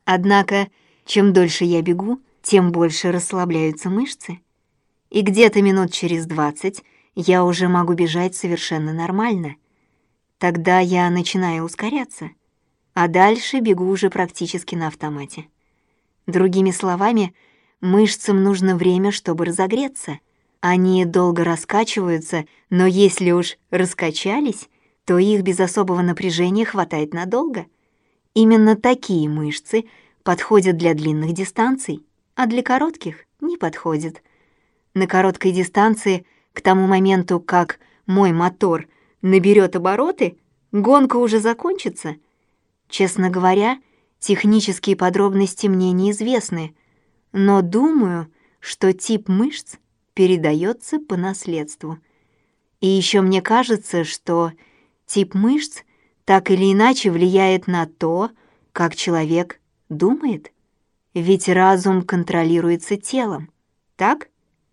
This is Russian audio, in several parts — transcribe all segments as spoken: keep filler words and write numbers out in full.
Однако, чем дольше я бегу, тем больше расслабляются мышцы. И где-то минут через двадцать я уже могу бежать совершенно нормально. Тогда я начинаю ускоряться, а дальше бегу уже практически на автомате. Другими словами, мышцам нужно время, чтобы разогреться. Они долго раскачиваются, но если уж раскачались, то их без особого напряжения хватает надолго. Именно такие мышцы подходят для длинных дистанций, а для коротких не подходят. На короткой дистанции, к тому моменту, как мой мотор наберет обороты, гонка уже закончится. Честно говоря, технические подробности мне неизвестны, но думаю, что тип мышц передается по наследству. И еще мне кажется, что тип мышц так или иначе влияет на то, как человек думает. Ведь разум контролируется телом, так?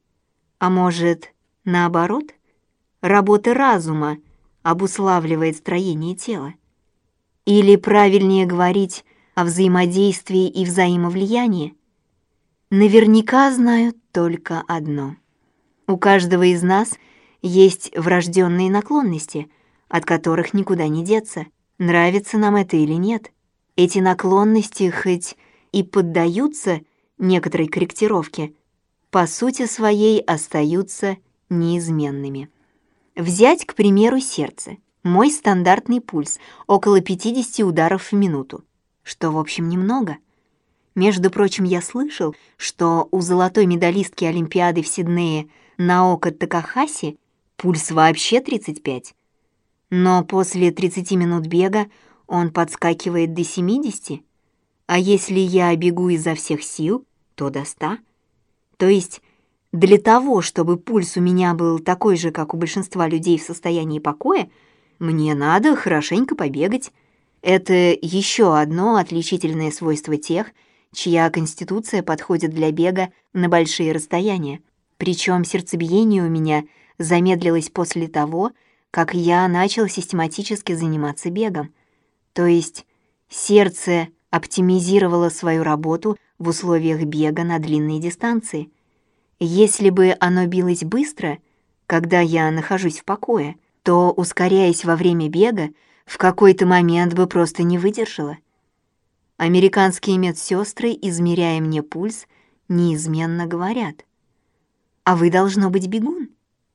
А может, наоборот, работа разума обуславливает строение тела? Или правильнее говорить о взаимодействии и взаимовлиянии? Наверняка знаю только одно. У каждого из нас есть врожденные наклонности, от которых никуда не деться, нравится нам это или нет. Эти наклонности хоть и поддаются некоторой корректировке, по сути своей остаются неизменными. Взять, к примеру, сердце. Мой стандартный пульс — около пятьдесят ударов в минуту, что, в общем, немного. Между прочим, я слышал, что у золотой медалистки Олимпиады в Сиднее Наока Такахаси пульс вообще тридцать пять. Но после тридцати минут бега он подскакивает до семидесяти, а если я бегу изо всех сил, то до ста. То есть для того, чтобы пульс у меня был такой же, как у большинства людей в состоянии покоя, мне надо хорошенько побегать. Это еще одно отличительное свойство тех, чья конституция подходит для бега на большие расстояния. Причем сердцебиение у меня замедлилось после того, как я начал систематически заниматься бегом. То есть сердце оптимизировало свою работу в условиях бега на длинные дистанции. Если бы оно билось быстро, когда я нахожусь в покое, то, ускоряясь во время бега, в какой-то момент бы просто не выдержала. Американские медсестры, измеряя мне пульс, неизменно говорят: «А вы, должно быть, бегун».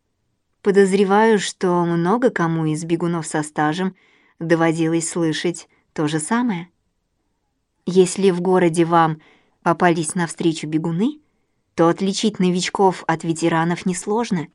Подозреваю, что много кому из бегунов со стажем доводилось слышать то же самое. Если в городе вам попались навстречу бегуны, то отличить новичков от ветеранов несложно.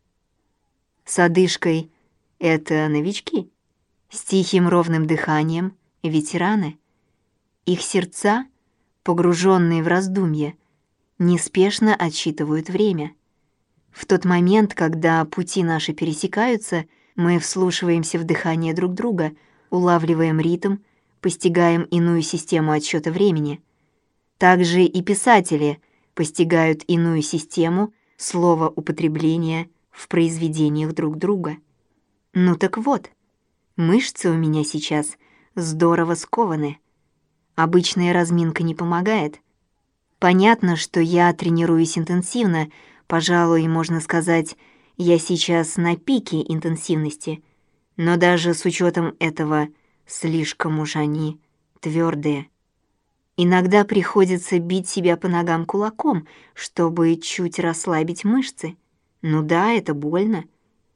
С одышкой — это новички, с тихим ровным дыханием — ветераны. Их сердца, погруженные в раздумье, неспешно отсчитывают время. В тот момент, когда пути наши пересекаются, мы вслушиваемся в дыхание друг друга, улавливаем ритм, постигаем иную систему отсчета времени. Также и писатели постигают иную систему словоупотребления в произведениях друг друга. Ну так вот, мышцы у меня сейчас здорово скованы. Обычная разминка не помогает. Понятно, что я тренируюсь интенсивно, пожалуй, можно сказать, я сейчас на пике интенсивности, но даже с учетом этого слишком уж они твердые. Иногда приходится бить себя по ногам кулаком, чтобы чуть расслабить мышцы. Ну да, это больно.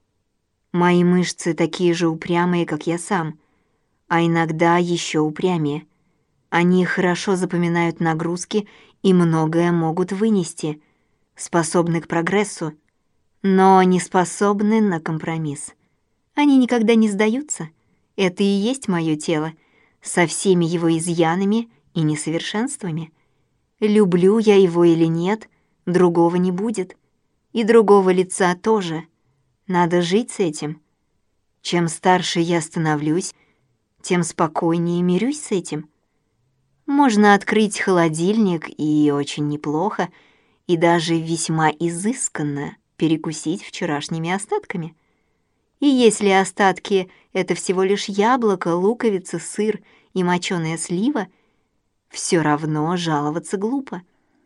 Мои мышцы такие же упрямые, как я сам, а иногда еще упрямее. Они хорошо запоминают нагрузки и многое могут вынести, способны к прогрессу, но не способны на компромисс. Они никогда не сдаются. Это и есть моё тело, со всеми его изъянами и несовершенствами. Люблю я его или нет, другого не будет. И другого лица тоже. Надо жить с этим. Чем старше я становлюсь, тем спокойнее мирюсь с этим. Можно открыть холодильник и очень неплохо, и даже весьма изысканно перекусить вчерашними остатками. И если остатки — это всего лишь яблоко, луковица, сыр и моченая слива, все равно жаловаться глупо.